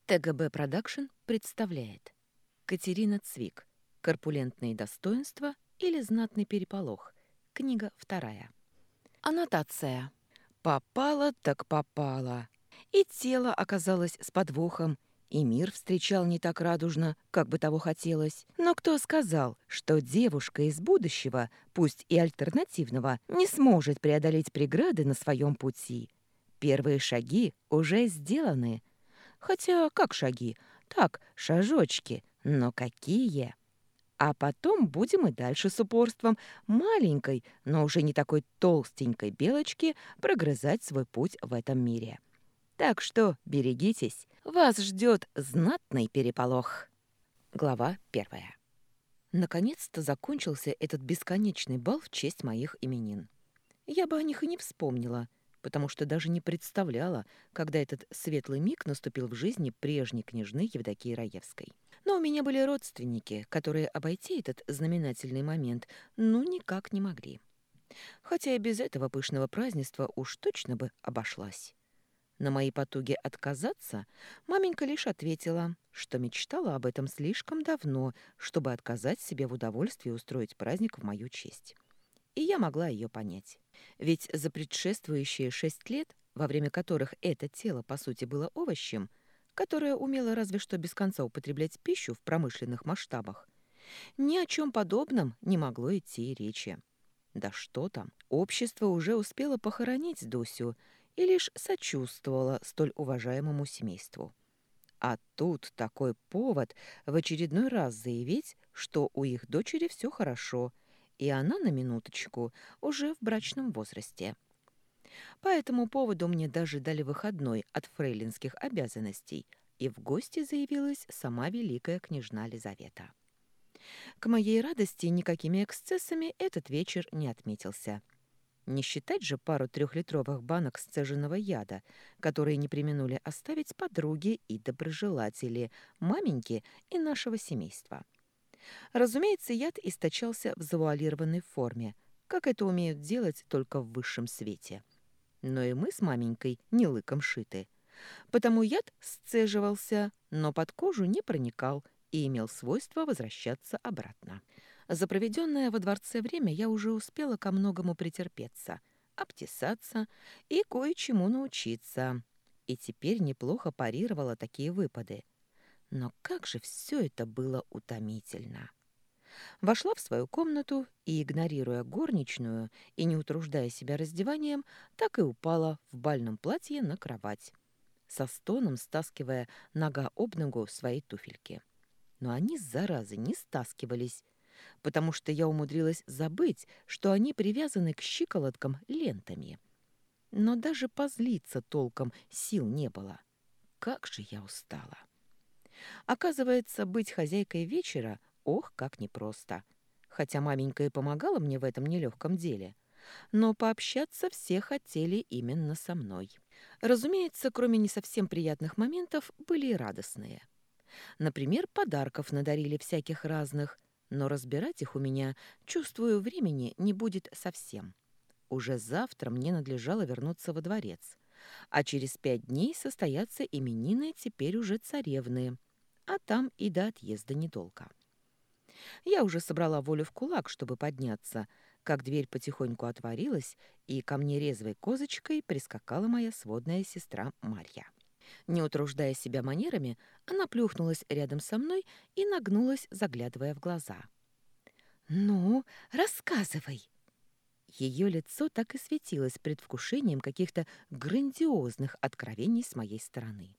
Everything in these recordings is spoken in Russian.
ТГБ Продакшн представляет Катерина Цвик. Корпулентные достоинства или знатный переполох. Книга вторая. Аннотация. Попало так попало. И тело оказалось с подвохом, и мир встречал не так радужно, как бы того хотелось. Но кто сказал, что девушка из будущего, пусть и альтернативного, не сможет преодолеть преграды на своем пути? Первые шаги уже сделаны. Хотя как шаги? Так, шажочки. Но какие? А потом будем и дальше с упорством маленькой, но уже не такой толстенькой белочки прогрызать свой путь в этом мире. Так что берегитесь, вас ждет знатный переполох. Глава первая. Наконец-то закончился этот бесконечный бал в честь моих именин. Я бы о них и не вспомнила, потому что даже не представляла, когда этот светлый миг наступил в жизни прежней княжны Евдокии Раевской. Но у меня были родственники, которые обойти этот знаменательный момент ну никак не могли. Хотя и без этого пышного празднества уж точно бы обошлась. На мои потуги отказаться маменька лишь ответила, что мечтала об этом слишком давно, чтобы отказать себе в удовольствии устроить праздник в мою честь. И я могла ее понять. Ведь за предшествующие 6 лет, во время которых это тело, по сути, было овощем, которое умело разве что без конца употреблять пищу в промышленных масштабах, ни о чем подобном не могло идти и речи. Да что там, общество уже успело похоронить Дусю и лишь сочувствовало столь уважаемому семейству. А тут такой повод в очередной раз заявить, что у их дочери все хорошо, и она, на минуточку, уже в брачном возрасте. По этому поводу мне даже дали выходной от фрейлинских обязанностей, и в гости заявилась сама великая княжна Лизавета. К моей радости никакими эксцессами этот вечер не отметился. Не считать же пару трехлитровых банок сцеженного яда, которые не преминули оставить подруги и доброжелатели, маменьки и нашего семейства. Разумеется, яд источался в завуалированной форме, как это умеют делать только в высшем свете. Но и мы с маменькой не лыком шиты. Потому яд сцеживался, но под кожу не проникал и имел свойство возвращаться обратно. За проведенное во дворце время я уже успела ко многому претерпеться, обтесаться и кое-чему научиться. И теперь неплохо парировала такие выпады. Но как же все это было утомительно! Вошла в свою комнату и, игнорируя горничную и не утруждая себя раздеванием, так и упала в бальном платье на кровать, со стоном стаскивая нога об ногу свои туфельки. Но они, заразы, не стаскивались, потому что я умудрилась забыть, что они привязаны к щиколоткам лентами. Но даже позлиться толком сил не было. Как же я устала! Оказывается, быть хозяйкой вечера, ох, как непросто. Хотя маменька и помогала мне в этом нелегком деле. Но пообщаться все хотели именно со мной. Разумеется, кроме не совсем приятных моментов, были и радостные. Например, подарков надарили всяких разных, но разбирать их у меня, чувствую, времени не будет совсем. Уже завтра мне надлежало вернуться во дворец, а через 5 дней состоятся именины теперь уже царевны, а там и до отъезда недолго. Я уже собрала волю в кулак, чтобы подняться, как дверь потихоньку отворилась, и ко мне резвой козочкой прискакала моя сводная сестра Марья. Не утруждая себя манерами, она плюхнулась рядом со мной и нагнулась, заглядывая в глаза. «Ну, рассказывай!» Ее лицо так и светилось предвкушением каких-то грандиозных откровений с моей стороны.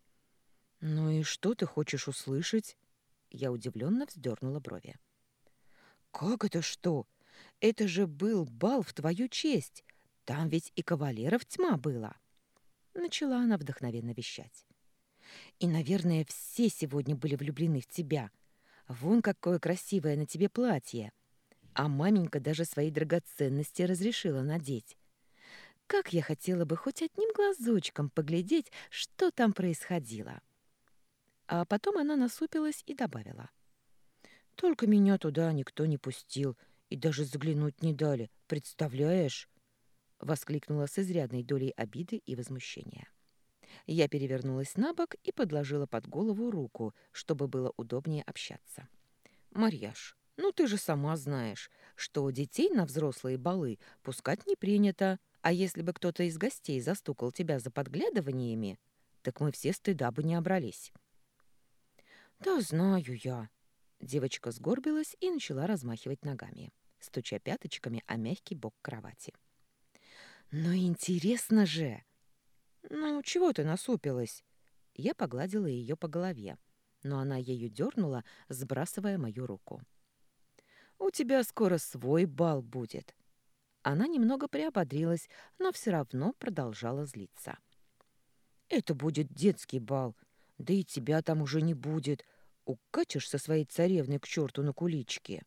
«Ну и что ты хочешь услышать?» Я удивленно вздернула брови. «Как это что? Это же был бал в твою честь. Там ведь и кавалеров тьма была!» Начала она вдохновенно вещать. «И, наверное, все сегодня были влюблены в тебя. Вон какое красивое на тебе платье. А маменька даже свои драгоценности разрешила надеть. Как я хотела бы хоть одним глазочком поглядеть, что там происходило!» А потом она насупилась и добавила. «Только меня туда никто не пустил и даже заглянуть не дали. Представляешь?» — воскликнула с изрядной долей обиды и возмущения. Я перевернулась на бок и подложила под голову руку, чтобы было удобнее общаться. «Марьяш, ну ты же сама знаешь, что детей на взрослые балы пускать не принято, а если бы кто-то из гостей застукал тебя за подглядываниями, так мы все стыда бы не обрались». «Да знаю я». Девочка сгорбилась и начала размахивать ногами, стуча пяточками о мягкий бок кровати. «Но интересно же!» «Ну, чего ты насупилась?» Я погладила ее по голове, но она ею дернула, сбрасывая мою руку. «У тебя скоро свой бал будет». Она немного приободрилась, но все равно продолжала злиться. «Это будет детский бал, да и тебя там уже не будет. Укатишь со своей царевной к черту на куличке».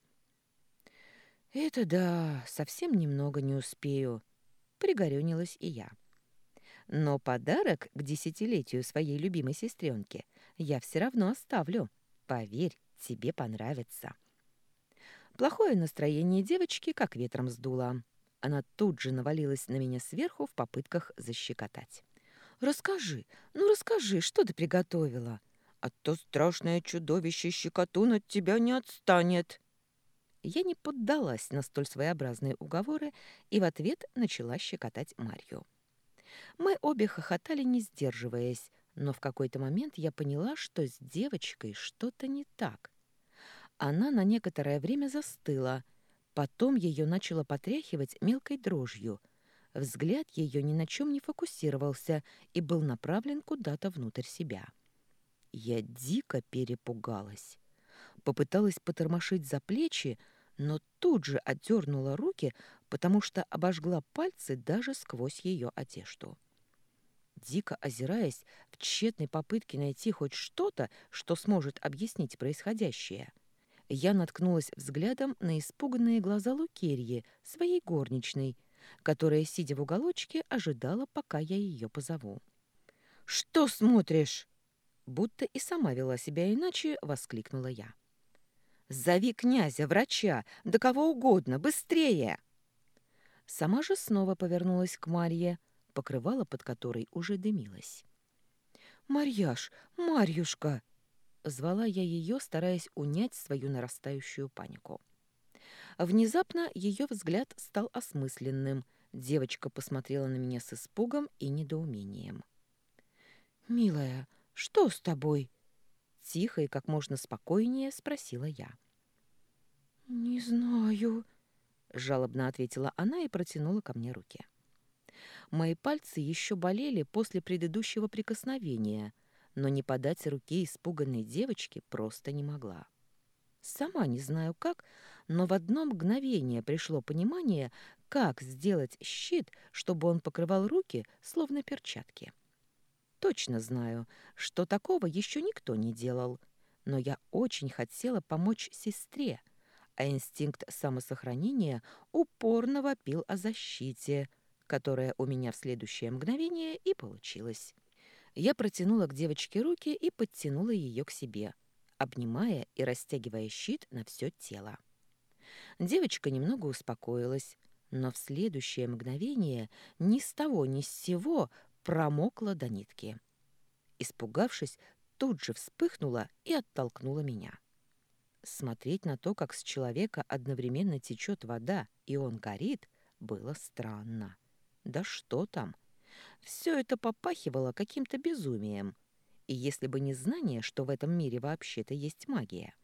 «Это да, совсем немного не успею», — пригорюнилась и я. «Но подарок к десятилетию своей любимой сестренке я все равно оставлю. Поверь, тебе понравится». Плохое настроение девочки как ветром сдуло. Она тут же навалилась на меня сверху в попытках защекотать. «Расскажи, ну расскажи, что ты приготовила? А то страшное чудовище щекотун от тебя не отстанет». Я не поддалась на столь своеобразные уговоры и в ответ начала щекотать Марью. Мы обе хохотали, не сдерживаясь, но в какой-то момент я поняла, что с девочкой что-то не так. Она на некоторое время застыла, потом ее начало потряхивать мелкой дрожью. Взгляд ее ни на чем не фокусировался и был направлен куда-то внутрь себя. Я дико перепугалась. Попыталась потормошить за плечи, но тут же отдернула руки, потому что обожгла пальцы даже сквозь ее одежду. Дико озираясь в тщетной попытке найти хоть что-то, что сможет объяснить происходящее, я наткнулась взглядом на испуганные глаза Лукерьи, своей горничной, которая, сидя в уголочке, ожидала, пока я ее позову. «Что смотришь?» Будто и сама вела себя иначе, воскликнула я. «Зови князя, врача, да кого угодно, быстрее!» Сама же снова повернулась к Марье, покрывало под которой уже дымилось. «Марьяш, Марьюшка!» — звала я ее, стараясь унять свою нарастающую панику. Внезапно ее взгляд стал осмысленным. Девочка посмотрела на меня с испугом и недоумением. «Милая, что с тобой?» — тихо и как можно спокойнее спросила я. «Не знаю», — жалобно ответила она и протянула ко мне руки. Мои пальцы еще болели после предыдущего прикосновения, но не подать руки испуганной девочке просто не могла. Сама не знаю как, но в одно мгновение пришло понимание, как сделать щит, чтобы он покрывал руки, словно перчатки. Точно знаю, что такого еще никто не делал, но я очень хотела помочь сестре, а инстинкт самосохранения упорно вопил о защите, которая у меня в следующее мгновение и получилась. Я протянула к девочке руки и подтянула ее к себе, обнимая и растягивая щит на все тело. Девочка немного успокоилась, но в следующее мгновение ни с того ни с сего промокла до нитки. Испугавшись, тут же вспыхнула и оттолкнула меня. Смотреть на то, как с человека одновременно течет вода, и он горит, было странно. Да что там? Все это попахивало каким-то безумием. И если бы не знание, что в этом мире вообще-то есть магия,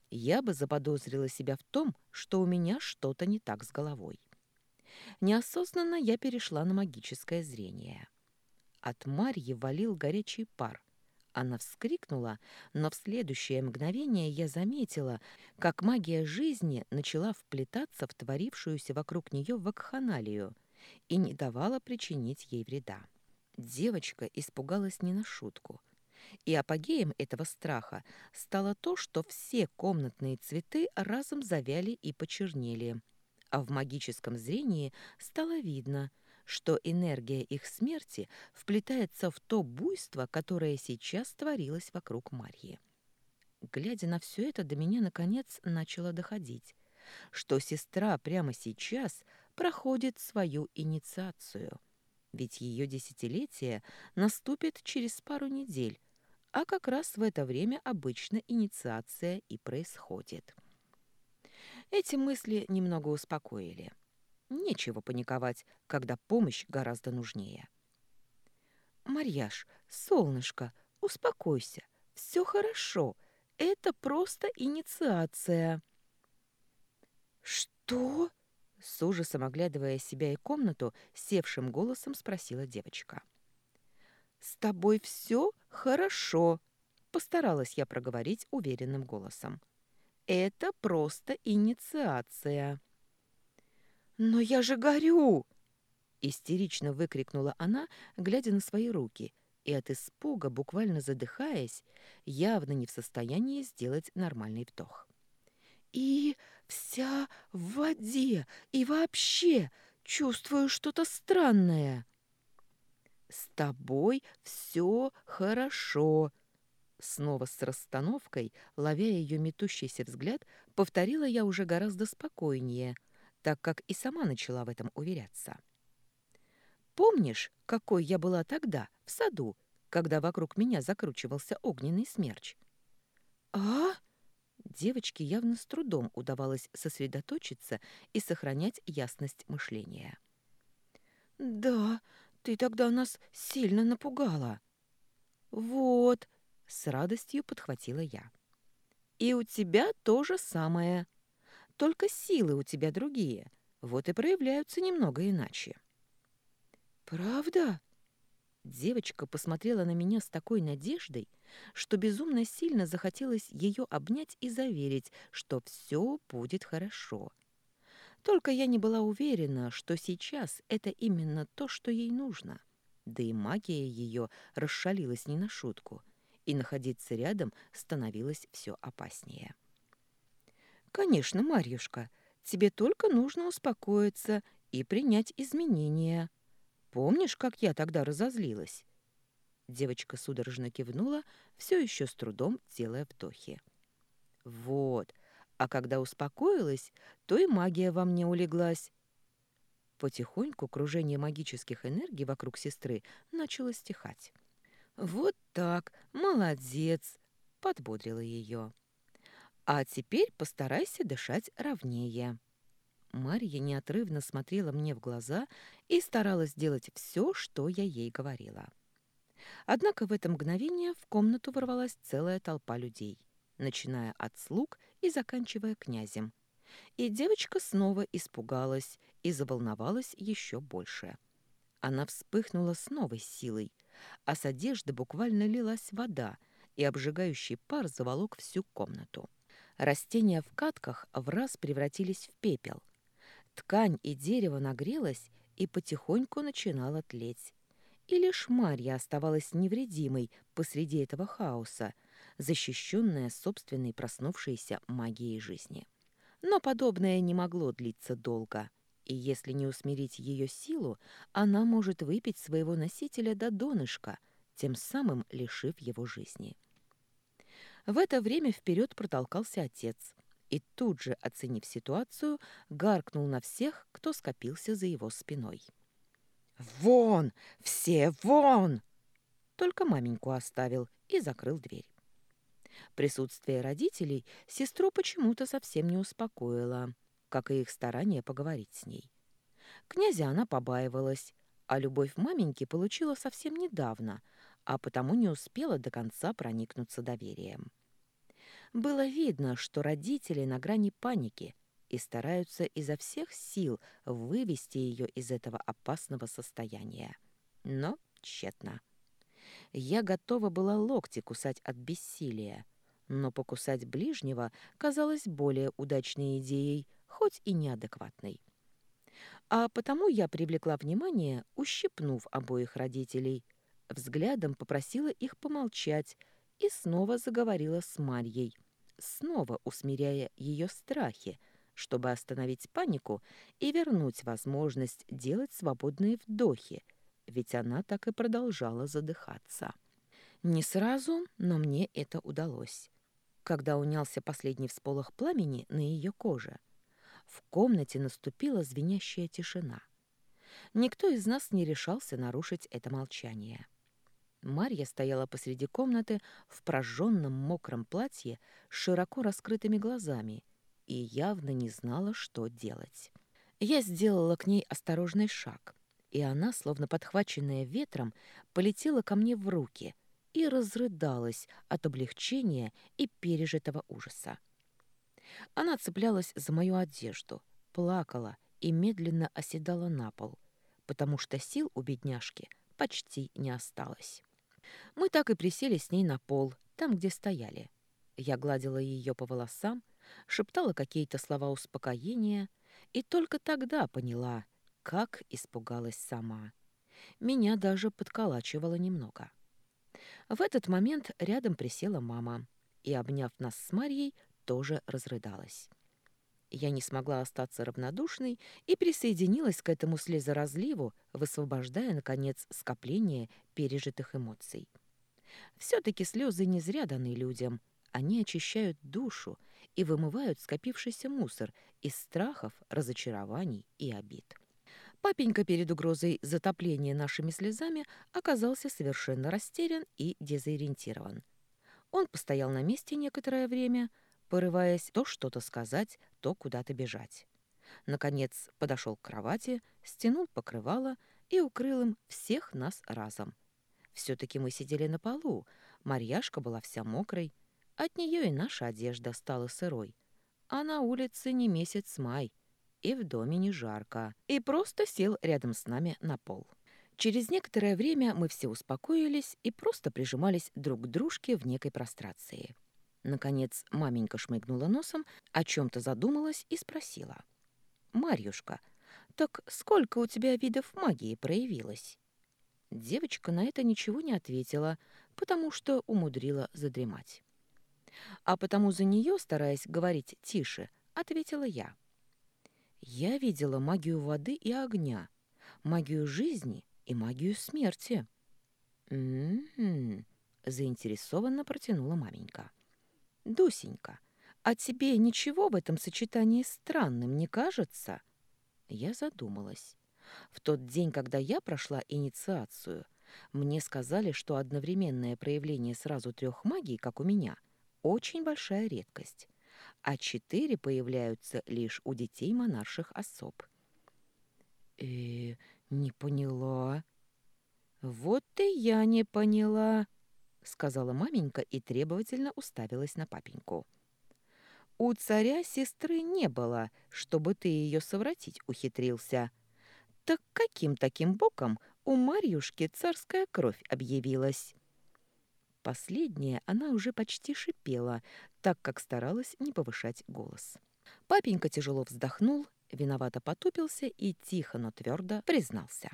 я бы заподозрила себя в том, что у меня что-то не так с головой. Неосознанно я перешла на магическое зрение. От Марьи валил горячий пар. Она вскрикнула, но в следующее мгновение я заметила, как магия жизни начала вплетаться в творившуюся вокруг нее вакханалию и не давала причинить ей вреда. Девочка испугалась не на шутку. И апогеем этого страха стало то, что все комнатные цветы разом завяли и почернели, а в магическом зрении стало видно, что энергия их смерти вплетается в то буйство, которое сейчас творилось вокруг Марьи. Глядя на все это, до меня, наконец, начало доходить, что сестра прямо сейчас проходит свою инициацию. ведь ее десятилетие наступит через пару недель, а как раз в это время обычно инициация и происходит. Эти мысли немного успокоили. Нечего паниковать, когда помощь гораздо нужнее. «Марьяш, солнышко, успокойся, все хорошо, это просто инициация». «Что?» — с ужасом оглядывая себя и комнату, севшим голосом спросила девочка. «С тобой все хорошо», — постаралась я проговорить уверенным голосом. «Это просто инициация». «Но я же горю!» — истерично выкрикнула она, глядя на свои руки, и от испуга, буквально задыхаясь, явно не в состоянии сделать нормальный вдох. «И вся в воде, и вообще чувствую что-то странное». «С тобой все хорошо», — снова с расстановкой, ловя ее метущийся взгляд, повторила я уже гораздо спокойнее, так как и сама начала в этом уверяться. «Помнишь, какой я была тогда, в саду, когда вокруг меня закручивался огненный смерч?» «А?» Девочке явно с трудом удавалось сосредоточиться и сохранять ясность мышления. «Да, ты тогда нас сильно напугала». «Вот», — с радостью подхватила я. «И у тебя то же самое. Только силы у тебя другие, вот и проявляются немного иначе». «Правда?» Девочка посмотрела на меня с такой надеждой, что безумно сильно захотелось ее обнять и заверить, что все будет хорошо. Только я не была уверена, что сейчас это именно то, что ей нужно. Да и магия ее расшалилась не на шутку, и находиться рядом становилось все опаснее. «Конечно, Марьюшка, тебе только нужно успокоиться и принять изменения. Помнишь, как я тогда разозлилась?» Девочка судорожно кивнула, все еще с трудом делая вдохи. «Вот, а когда успокоилась, то и магия во мне улеглась». Потихоньку кружение магических энергий вокруг сестры начало стихать. «Вот так, молодец!» — подбодрила ее. «А теперь постарайся дышать ровнее». Марья неотрывно смотрела мне в глаза и старалась делать все, что я ей говорила. Однако в это мгновение в комнату ворвалась целая толпа людей, начиная от слуг и заканчивая князем. И девочка снова испугалась и заволновалась еще больше. Она вспыхнула с новой силой, а с одежды буквально лилась вода, и обжигающий пар заволок всю комнату. Растения в катках враз превратились в пепел. Ткань и дерево нагрелось и потихоньку начинало тлеть. И лишь Марья оставалась невредимой посреди этого хаоса, защищенная собственной проснувшейся магией жизни. Но подобное не могло длиться долго, и если не усмирить ее силу, она может выпить своего носителя до донышка, тем самым лишив его жизни. В это время вперед протолкался отец и тут же, оценив ситуацию, гаркнул на всех, кто скопился за его спиной. «Вон! Все вон!» Только маменьку оставил и закрыл дверь. Присутствие родителей сестру почему-то совсем не успокоило, как и их старание поговорить с ней. Князя она побаивалась, а любовь маменьки получила совсем недавно, а потому не успела до конца проникнуться доверием. Было видно, что родители на грани паники и стараются изо всех сил вывести ее из этого опасного состояния. Но тщетно. Я готова была локти кусать от бессилия, но покусать ближнего казалось более удачной идеей, хоть и неадекватной. А потому я привлекла внимание, ущипнув обоих родителей, взглядом попросила их помолчать и снова заговорила с Марьей, снова усмиряя ее страхи, чтобы остановить панику и вернуть возможность делать свободные вдохи, ведь она так и продолжала задыхаться. Не сразу, но мне это удалось. Когда унялся последний всполох пламени на ее коже, в комнате наступила звенящая тишина. Никто из нас не решался нарушить это молчание. Марья стояла посреди комнаты в прожженном мокром платье с широко раскрытыми глазами и явно не знала, что делать. Я сделала к ней осторожный шаг, и она, словно подхваченная ветром, полетела ко мне в руки и разрыдалась от облегчения и пережитого ужаса. Она цеплялась за мою одежду, плакала и медленно оседала на пол, потому что сил у бедняжки почти не осталось. Мы так и присели с ней на пол, там, где стояли. Я гладила ее по волосам, шептала какие-то слова успокоения и только тогда поняла, как испугалась сама. Меня даже подколачивало немного. В этот момент рядом присела мама и, обняв нас с Марьей, тоже разрыдалась. Я не смогла остаться равнодушной и присоединилась к этому слезоразливу, высвобождая, наконец, скопление пережитых эмоций. Все-таки слезы не зря даны людям. Они очищают душу и вымывают скопившийся мусор из страхов, разочарований и обид. Папенька перед угрозой затопления нашими слезами оказался совершенно растерян и дезориентирован. Он постоял на месте некоторое время, порываясь то что-то сказать, то куда-то бежать. Наконец подошел к кровати, стянул покрывало и укрыл им всех нас разом. Все-таки мы сидели на полу, Марьяшка была вся мокрой, от нее и наша одежда стала сырой. А на улице не месяц май, и в доме не жарко, и просто сел рядом с нами на пол. Через некоторое время мы все успокоились и просто прижимались друг к дружке в некой прострации. Наконец маменька шмыгнула носом, о чем-то задумалась и спросила. «Марьюшка, так сколько у тебя видов магии проявилось?» Девочка на это ничего не ответила, потому что умудрила задремать. А потому за нее, стараясь говорить тише, ответила я. Я видела магию воды и огня, магию жизни и магию смерти. «М-м-м», заинтересованно протянула маменька. «Дусенька, а тебе ничего в этом сочетании странным не кажется?» Я задумалась. В тот день, когда я прошла инициацию, мне сказали, что одновременное проявление сразу 3 магий, как у меня, очень большая редкость, а 4 появляются лишь у детей монарших особ. Не поняла. Вот и я не поняла, сказала маменька и требовательно уставилась на папеньку. У царя сестры не было, чтобы ты ее совратить ухитрился. Так каким таким боком у Марьюшки царская кровь объявилась? Последняя она уже почти шипела, так как старалась не повышать голос. Папенька тяжело вздохнул, виновато потупился и тихо, но твердо признался.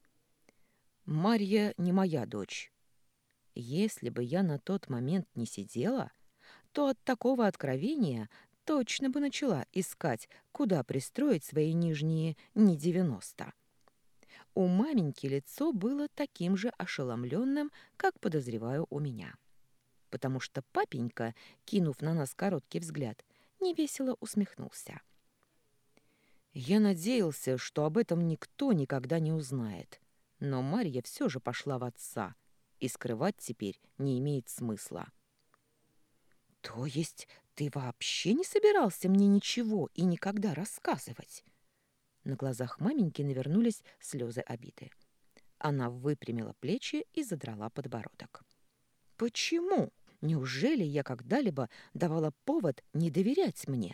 «Марья не моя дочь. Если бы я на тот момент не сидела, то от такого откровения точно бы начала искать, куда пристроить свои нижние не 90. У маменьки лицо было таким же ошеломленным, как, подозреваю, у меня. Потому что папенька, кинув на нас короткий взгляд, невесело усмехнулся. Я надеялся, что об этом никто никогда не узнает. Но Марья все же пошла в отца, и скрывать теперь не имеет смысла. «То есть ты вообще не собирался мне ничего и никогда рассказывать?» На глазах маменьки навернулись слезы обиды. Она выпрямила плечи и задрала подбородок. «Почему? Неужели я когда-либо давала повод не доверять мне?»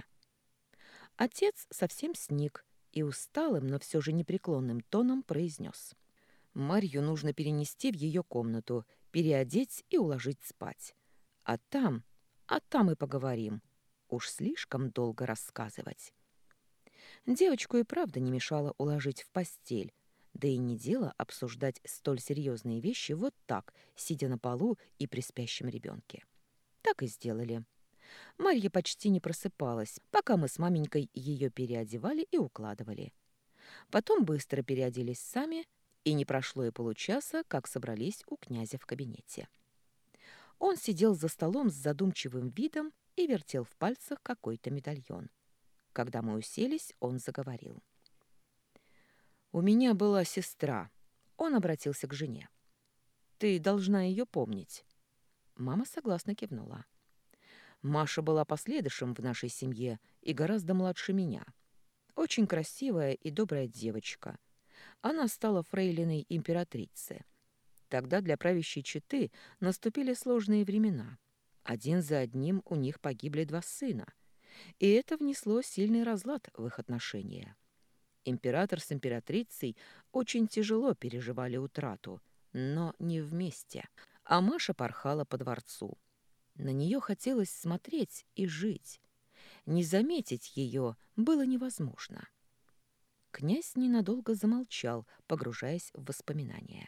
Отец совсем сник и усталым, но все же непреклонным тоном произнес. «Марью нужно перенести в ее комнату, переодеть и уложить спать. А там, а там и поговорим. Уж слишком долго рассказывать». Девочку и правда не мешало уложить в постель, да и не дело обсуждать столь серьезные вещи вот так, сидя на полу и при спящем ребенке. Так и сделали. Марья почти не просыпалась, пока мы с маменькой ее переодевали и укладывали. Потом быстро переоделись сами, и не прошло и получаса, как собрались у князя в кабинете. Он сидел за столом с задумчивым видом и вертел в пальцах какой-то медальон. Когда мы уселись, он заговорил. У меня была сестра. Он обратился к жене. Ты должна ее помнить. Мама согласно кивнула. Маша была последующим в нашей семье и гораздо младше меня. Очень красивая и добрая девочка. Она стала фрейлиной императрицы. Тогда для правящей четы наступили сложные времена. Один за одним у них погибли два сына. И это внесло сильный разлад в их отношения. Император с императрицей очень тяжело переживали утрату, но не вместе. А Маша порхала по дворцу. На нее хотелось смотреть и жить. Не заметить ее было невозможно. Князь ненадолго замолчал, погружаясь в воспоминания.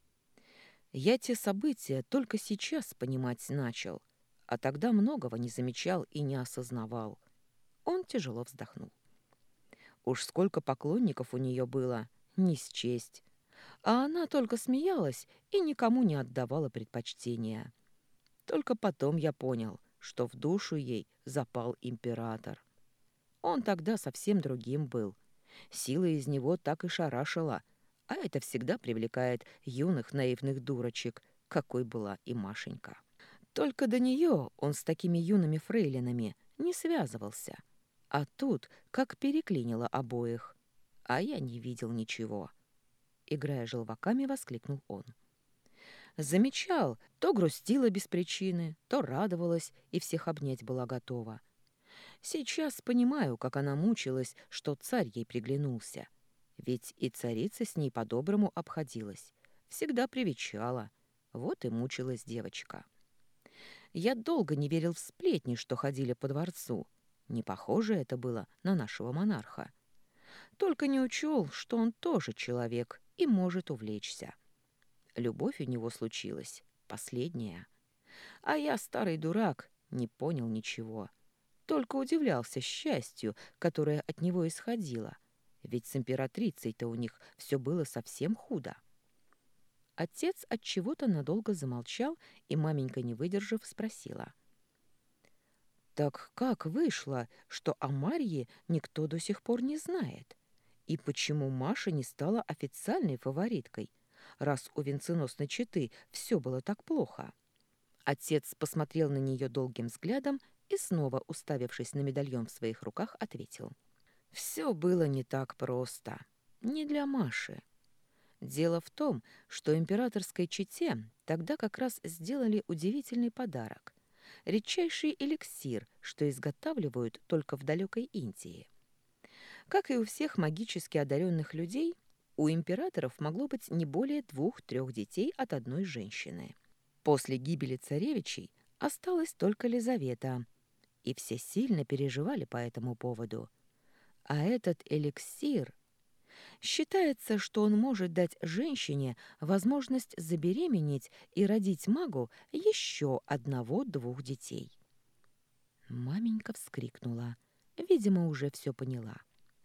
Я те события только сейчас понимать начал, а тогда многого не замечал и не осознавал. Он тяжело вздохнул. Уж сколько поклонников у нее было, не счесть. А она только смеялась и никому не отдавала предпочтения. Только потом я понял, что в душу ей запал император. Он тогда совсем другим был. Сила из него так и шарашила, а это всегда привлекает юных наивных дурочек, какой была и Машенька. Только до нее он с такими юными фрейлинами не связывался. А тут как переклинило обоих. А я не видел ничего. Играя желваками, воскликнул он. Замечал, то грустила без причины, то радовалась и всех обнять была готова. Сейчас понимаю, как она мучилась, что царь ей приглянулся. Ведь и царица с ней по-доброму обходилась, всегда привечала. Вот и мучилась девочка. Я долго не верил в сплетни, что ходили по дворцу. Не похоже это было на нашего монарха. Только не учел, что он тоже человек и может увлечься. Любовь у него случилась, последняя. А я, старый дурак, не понял ничего. Только удивлялся счастью, которое от него исходило. Ведь с императрицей-то у них все было совсем худо. Отец от чего-то надолго замолчал, и маменька, не выдержав, спросила. «Так как вышло, что о Марье никто до сих пор не знает? И почему Маша не стала официальной фавориткой, раз у венценосной четы все было так плохо?» Отец посмотрел на нее долгим взглядом и, снова уставившись на медальон в своих руках, ответил. «Все было не так просто. Не для Маши. Дело в том, что императорской чете тогда как раз сделали удивительный подарок. Редчайший эликсир, что изготавливают только в далекой Индии. Как и у всех магически одаренных людей, у императоров могло быть не более 2-3 детей от одной женщины. После гибели царевичей осталась только Лизавета, и все сильно переживали по этому поводу. А этот эликсир... Считается, что он может дать женщине возможность забеременеть и родить магу еще 1-2 детей. Маменька вскрикнула. Видимо, уже все поняла.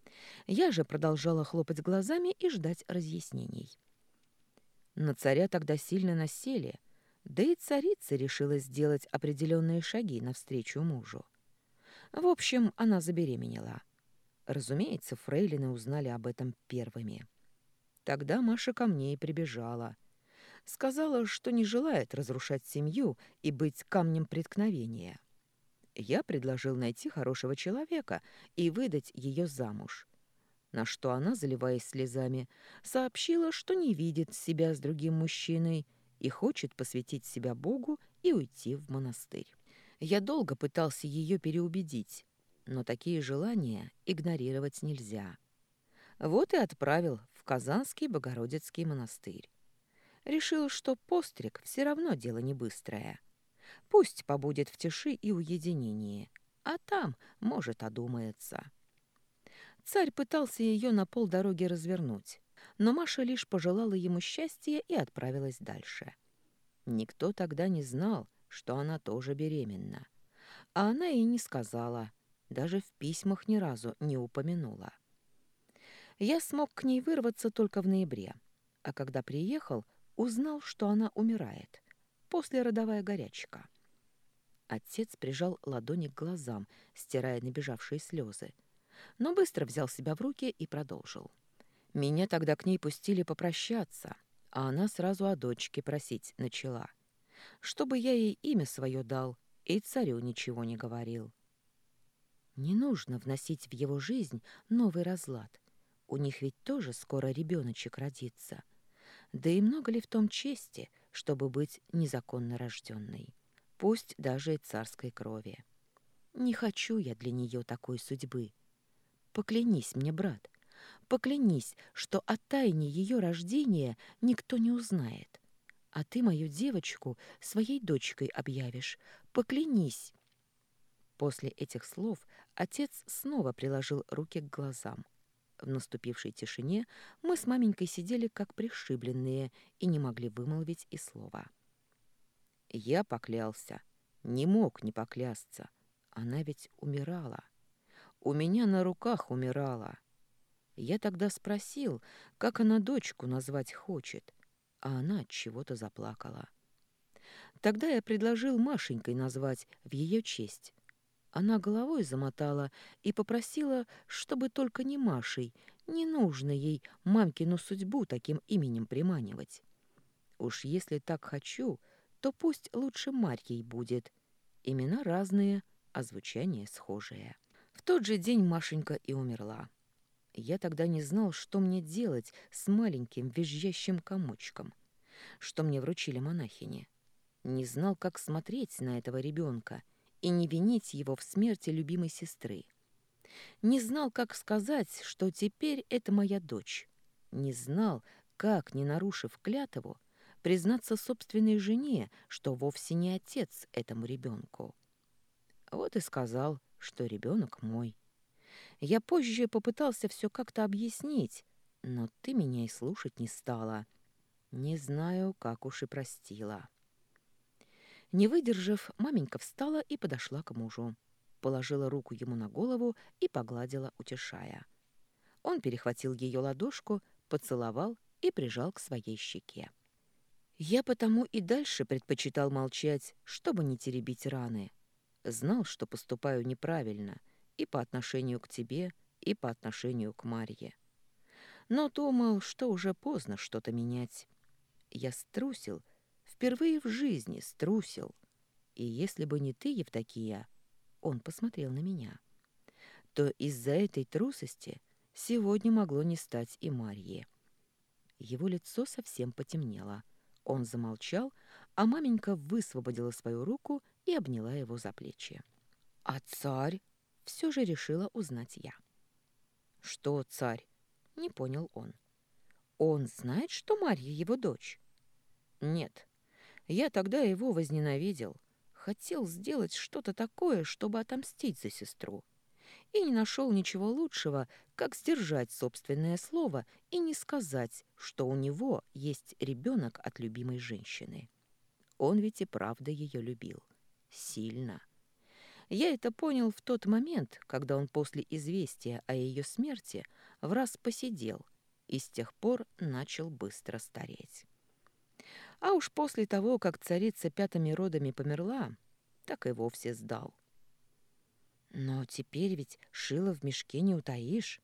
Я же продолжала хлопать глазами и ждать разъяснений. На царя тогда сильно насели, да и царица решила сделать определенные шаги навстречу мужу. В общем, она забеременела. Разумеется, фрейлины узнали об этом первыми. Тогда Маша ко мне и прибежала. Сказала, что не желает разрушать семью и быть камнем преткновения. Я предложил найти хорошего человека и выдать ее замуж. На что она, заливаясь слезами, сообщила, что не видит себя с другим мужчиной и хочет посвятить себя Богу и уйти в монастырь. Я долго пытался ее переубедить, но такие желания игнорировать нельзя. Вот и отправил в Казанский Богородицкий монастырь. Решил, что постриг все равно дело не быстрое. Пусть побудет в тиши и уединении, а там, может, одумается. Царь пытался ее на полдороги развернуть, но Маша лишь пожелала ему счастья и отправилась дальше. Никто тогда не знал, что она тоже беременна. А она и не сказала, даже в письмах ни разу не упомянула. Я смог к ней вырваться только в ноябре, а когда приехал, узнал, что она умирает. Послеродовая горячка. Отец прижал ладони к глазам, стирая набежавшие слезы, но быстро взял себя в руки и продолжил. Меня тогда к ней пустили попрощаться, а она сразу о дочке просить начала, чтобы я ей имя свое дал и царю ничего не говорил. Не нужно вносить в его жизнь новый разлад. У них ведь тоже скоро ребеночек родится. Да и много ли в том чести, чтобы быть незаконно рожденной, пусть даже и царской крови. Не хочу я для нее такой судьбы. Поклянись мне, брат, поклянись, что о тайне ее рождения никто не узнает. А ты мою девочку своей дочкой объявишь. Поклянись. После этих слов отец снова приложил руки к глазам. В наступившей тишине мы с маменькой сидели как пришибленные и не могли вымолвить и слова. Я поклялся. Не мог не поклясться. Она ведь умирала. У меня на руках умирала. Я тогда спросил, как она дочку назвать хочет, а она от чего-то заплакала. Тогда я предложил Машенькой назвать в ее честь. Она головой замотала и попросила, чтобы только не Машей, не нужно ей мамкину судьбу таким именем приманивать. Уж если так хочу, то пусть лучше Марьей будет. Имена разные, а звучание схожее. В тот же день Машенька и умерла. Я тогда не знал, что мне делать с маленьким визжащим комочком, что мне вручили монахини. Не знал, как смотреть на этого ребенка и не винить его в смерти любимой сестры. Не знал, как сказать, что теперь это моя дочь. Не знал, как, не нарушив клятву, признаться собственной жене, что вовсе не отец этому ребенку. Вот и сказал, что ребенок мой. Я позже попытался все как-то объяснить, но ты меня и слушать не стала. Не знаю, как уж и простила. Не выдержав, маменька встала и подошла к мужу. Положила руку ему на голову и погладила, утешая. Он перехватил ее ладошку, поцеловал и прижал к своей щеке. Я потому и дальше предпочитал молчать, чтобы не теребить раны. Знал, что поступаю неправильно и по отношению к тебе, и по отношению к Марье. Но думал, что уже поздно что-то менять. Я струсил, впервые в жизни струсил. И если бы не ты, Евдокия, он посмотрел на меня, то из-за этой трусости сегодня могло не стать и Марьи. Его лицо совсем потемнело. Он замолчал, а маменька высвободила свою руку и обняла его за плечи. «А царь?» — все же решила узнать я. «Что царь?» — не понял он. «Он знает, что Марья его дочь?» «Нет. Я тогда его возненавидел. Хотел сделать что-то такое, чтобы отомстить за сестру. И не нашел ничего лучшего, как сдержать собственное слово и не сказать, что у него есть ребенок от любимой женщины. Он ведь и правда ее любил. Сильно. Я это понял в тот момент, когда он после известия о ее смерти враз посидел и с тех пор начал быстро стареть. А уж после того, как царица пятыми родами померла, так и вовсе сдал. Но теперь ведь шило в мешке не утаишь.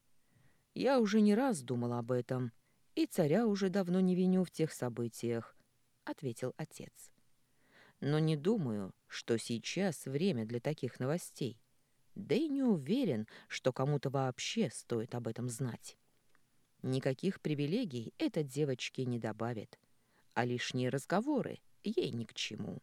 Я уже не раз думал об этом, и царя уже давно не виню в тех событиях, — ответил отец. Но не думаю, что сейчас время для таких новостей. Да и не уверен, что кому-то вообще стоит об этом знать. Никаких привилегий это девочке не добавит, а лишние разговоры ей ни к чему.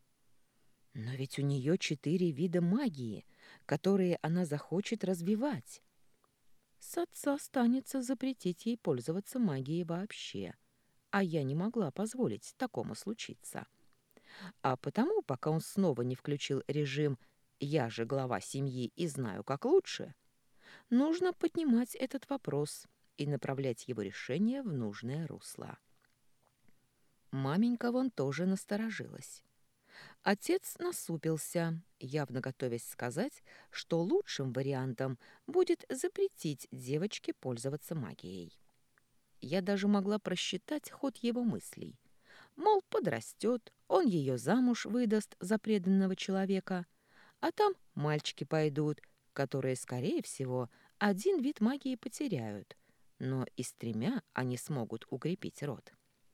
Но ведь у нее 4 вида магии, которые она захочет развивать. С отца останется запретить ей пользоваться магией вообще, а я не могла позволить такому случиться. А потому, пока он снова не включил режим «я же глава семьи и знаю, как лучше», нужно поднимать этот вопрос и направлять его решение в нужное русло. Маменька вон тоже насторожилась. Отец насупился, явно готовясь сказать, что лучшим вариантом будет запретить девочке пользоваться магией. Я даже могла просчитать ход его мыслей. Мол, подрастет, он ее замуж выдаст за преданного человека, а там мальчики пойдут, которые, скорее всего, один вид магии потеряют, но и с 3 они смогут укрепить род.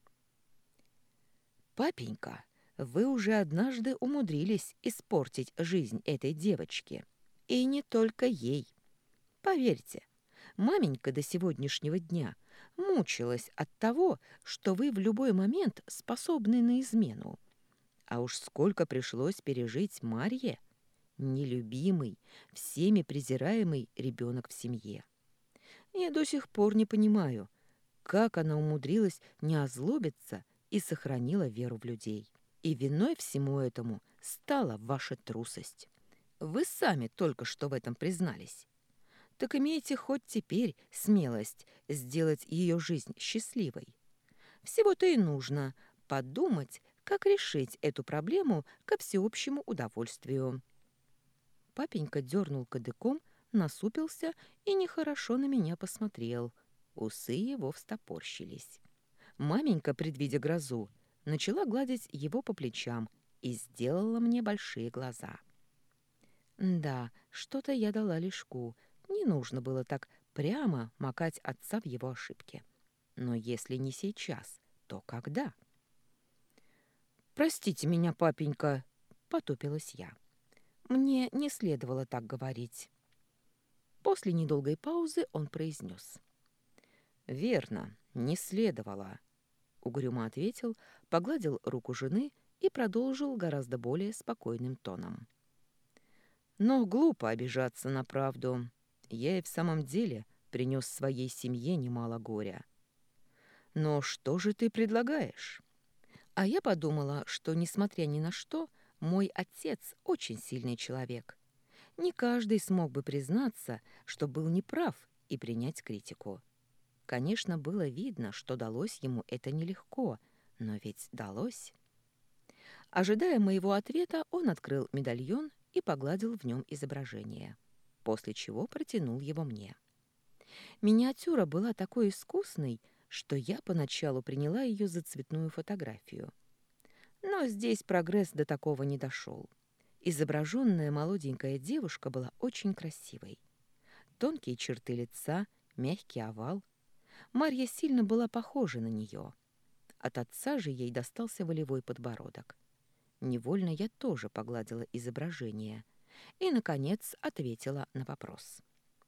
«Папенька, вы уже однажды умудрились испортить жизнь этой девочки. И не только ей. Поверьте, маменька до сегодняшнего дня мучилась от того, что вы в любой момент способны на измену. А уж сколько пришлось пережить Марье, нелюбимый, всеми презираемый ребенок в семье. Я до сих пор не понимаю, как она умудрилась не озлобиться и сохранила веру в людей. И виной всему этому стала ваша трусость. Вы сами только что в этом признались. Так имейте хоть теперь смелость сделать ее жизнь счастливой. Всего-то и нужно подумать, как решить эту проблему ко всеобщему удовольствию. Папенька дернул кадыком, насупился и нехорошо на меня посмотрел. Усы его встопорщились. Маменька, предвидя грозу, начала гладить его по плечам и сделала мне большие глаза. Да, что-то я дала лишку. Не нужно было так прямо макать отца в его ошибки. Но если не сейчас, то когда? «Простите меня, папенька», — потупилась я. Мне не следовало так говорить. После недолгой паузы он произнес. «Верно, не следовало», — угрюмо ответил, погладил руку жены и продолжил гораздо более спокойным тоном. «Но глупо обижаться на правду. Я и в самом деле принес своей семье немало горя. Но что же ты предлагаешь?» А я подумала, что, несмотря ни на что, мой отец очень сильный человек. Не каждый смог бы признаться, что был неправ, и принять критику. Конечно, было видно, что далось ему это нелегко, но ведь далось. Ожидая моего ответа, он открыл медальон и погладил в нем изображение, после чего протянул его мне. Миниатюра была такой искусной, что я поначалу приняла ее за цветную фотографию. Но здесь прогресс до такого не дошел. Изображенная молоденькая девушка была очень красивой. Тонкие черты лица, мягкий овал. Марья сильно была похожа на нее. От отца же ей достался волевой подбородок. Невольно я тоже погладила изображение и, наконец, ответила на вопрос.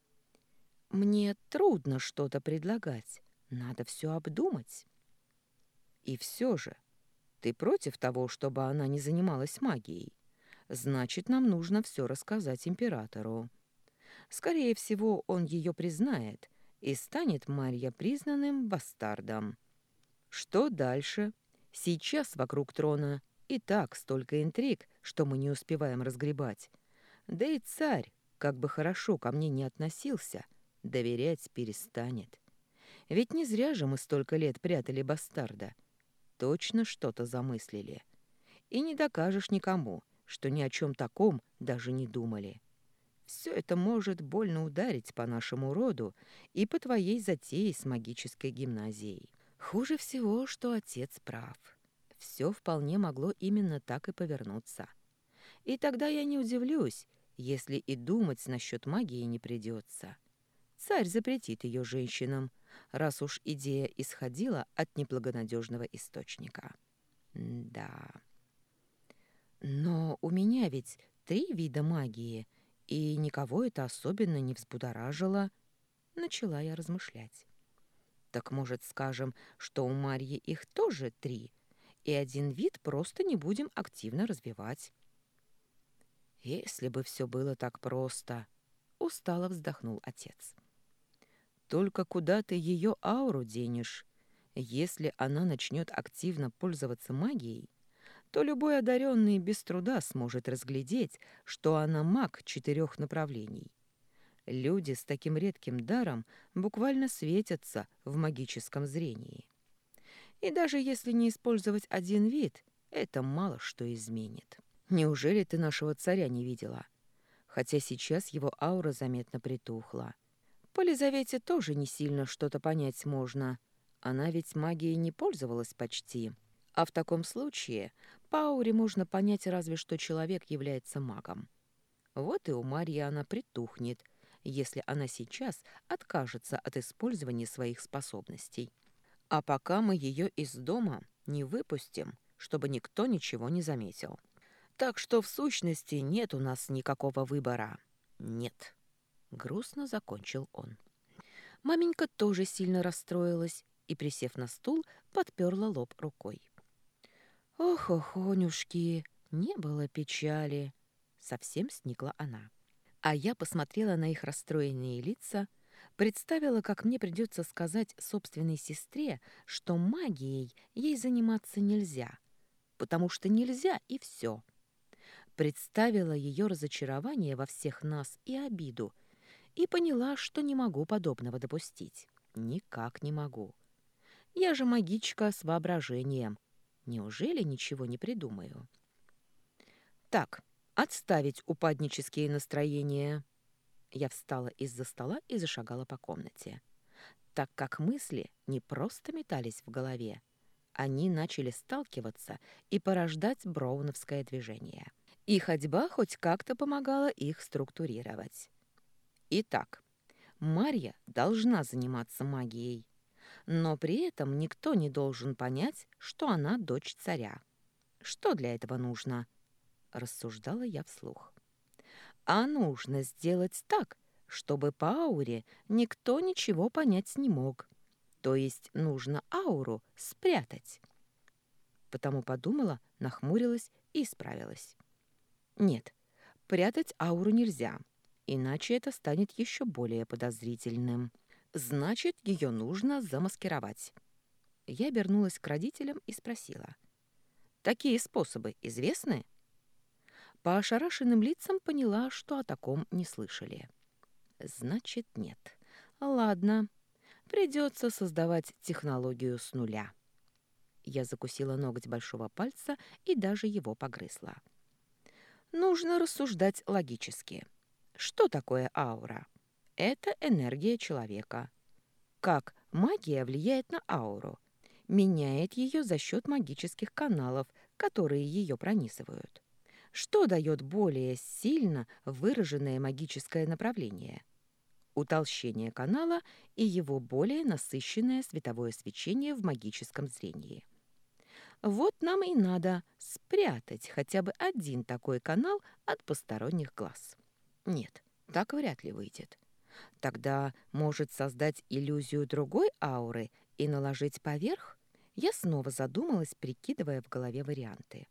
«Мне трудно что-то предлагать. Надо все обдумать». «И все же, ты против того, чтобы она не занималась магией? Значит, нам нужно все рассказать императору. Скорее всего, он ее признает, и станет Марья признанным бастардом. Что дальше? Сейчас вокруг трона и так столько интриг, что мы не успеваем разгребать. Да и царь, как бы хорошо ко мне не относился, доверять перестанет. Ведь не зря же мы столько лет прятали бастарда. Точно что-то замыслили. И не докажешь никому, что ни о чем таком даже не думали. Все это может больно ударить по нашему роду и по твоей затее с магической гимназией. Хуже всего, что отец прав. Все вполне могло именно так и повернуться. И тогда я не удивлюсь, если и думать насчет магии не придется. Царь запретит ее женщинам, раз уж идея исходила от неблагонадежного источника. Да. Но у меня ведь 3 вида магии, и никого это особенно не взбудоражило. Начала я размышлять. Так может, скажем, что у Марьи их тоже 3, и один вид просто не будем активно развивать? Если бы все было так просто, устало вздохнул отец. Только куда ты ее ауру денешь? Если она начнет активно пользоваться магией, то любой одаренный без труда сможет разглядеть, что она маг 4 направлений. Люди с таким редким даром буквально светятся в магическом зрении. И даже если не использовать один вид, это мало что изменит. Неужели ты нашего царя не видела? Хотя сейчас его аура заметно притухла. По Лизавете тоже не сильно что-то понять можно. Она ведь магией не пользовалась почти. А в таком случае по ауре можно понять разве что человек является магом. Вот и у Марьи она притухнет, если она сейчас откажется от использования своих способностей. А пока мы ее из дома не выпустим, чтобы никто ничего не заметил. Так что в сущности нет у нас никакого выбора. Нет. Грустно закончил он. Маменька тоже сильно расстроилась и, присев на стул, подперла лоб рукой. «Ох, охонюшки, не было печали!» Совсем сникла она. А я посмотрела на их расстроенные лица, представила, как мне придется сказать собственной сестре, что магией ей заниматься нельзя, потому что нельзя и все. Представила ее разочарование во всех нас и обиду, и поняла, что не могу подобного допустить. Никак не могу. Я же магичка с воображением. Неужели ничего не придумаю? Так, отставить упаднические настроения. Я встала из-за стола и зашагала по комнате, так как мысли не просто метались в голове. Они начали сталкиваться и порождать броуновское движение. И ходьба хоть как-то помогала их структурировать. Итак, Марья должна заниматься магией, но при этом никто не должен понять, что она дочь царя. Что для этого нужно? Рассуждала я вслух. А нужно сделать так, чтобы по ауре никто ничего понять не мог. То есть нужно ауру спрятать. Потому подумала, нахмурилась и исправилась. Нет, прятать ауру нельзя, иначе это станет еще более подозрительным. Значит, ее нужно замаскировать. Я обернулась к родителям и спросила. Такие способы известны? По ошарашенным лицам поняла, что о таком не слышали. Значит, нет. Ладно, придется создавать технологию с нуля. Я закусила ноготь большого пальца и даже его погрызла. Нужно рассуждать логически. Что такое аура? Это энергия человека. Как магия влияет на ауру? Меняет ее за счет магических каналов, которые ее пронизывают. Что дает более сильно выраженное магическое направление? Утолщение канала и его более насыщенное световое свечение в магическом зрении. Вот нам и надо спрятать хотя бы один такой канал от посторонних глаз. Нет, так вряд ли выйдет. Тогда может создать иллюзию другой ауры и наложить поверх? Я снова задумалась, прикидывая в голове варианты.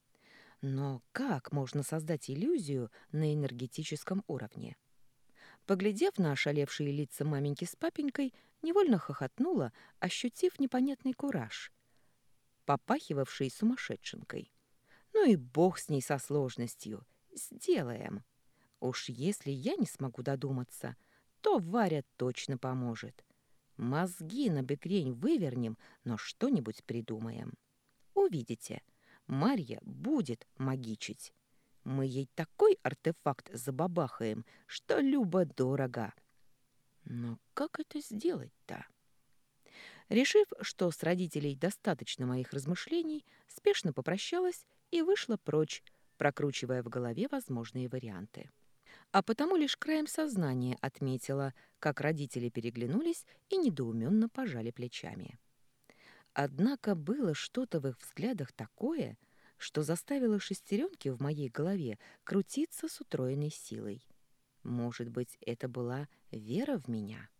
Но как можно создать иллюзию на энергетическом уровне? Поглядев на ошалевшие лица маменьки с папенькой, невольно хохотнула, ощутив непонятный кураж, попахивавший сумасшедшенкой. Ну и бог с ней со сложностью. Сделаем. Уж если я не смогу додуматься, то Варя точно поможет. Мозги на бекрень вывернем, но что-нибудь придумаем. Увидите, Марья будет магичить. Мы ей такой артефакт забабахаем, что любо-дорого. Но как это сделать-то? Решив, что с родителей достаточно моих размышлений, спешно попрощалась и вышла прочь, прокручивая в голове возможные варианты. А потому лишь краем сознания отметила, как родители переглянулись и недоуменно пожали плечами. Однако было что-то в их взглядах такое, что заставило шестеренки в моей голове крутиться с утроенной силой. Может быть, это была вера в меня?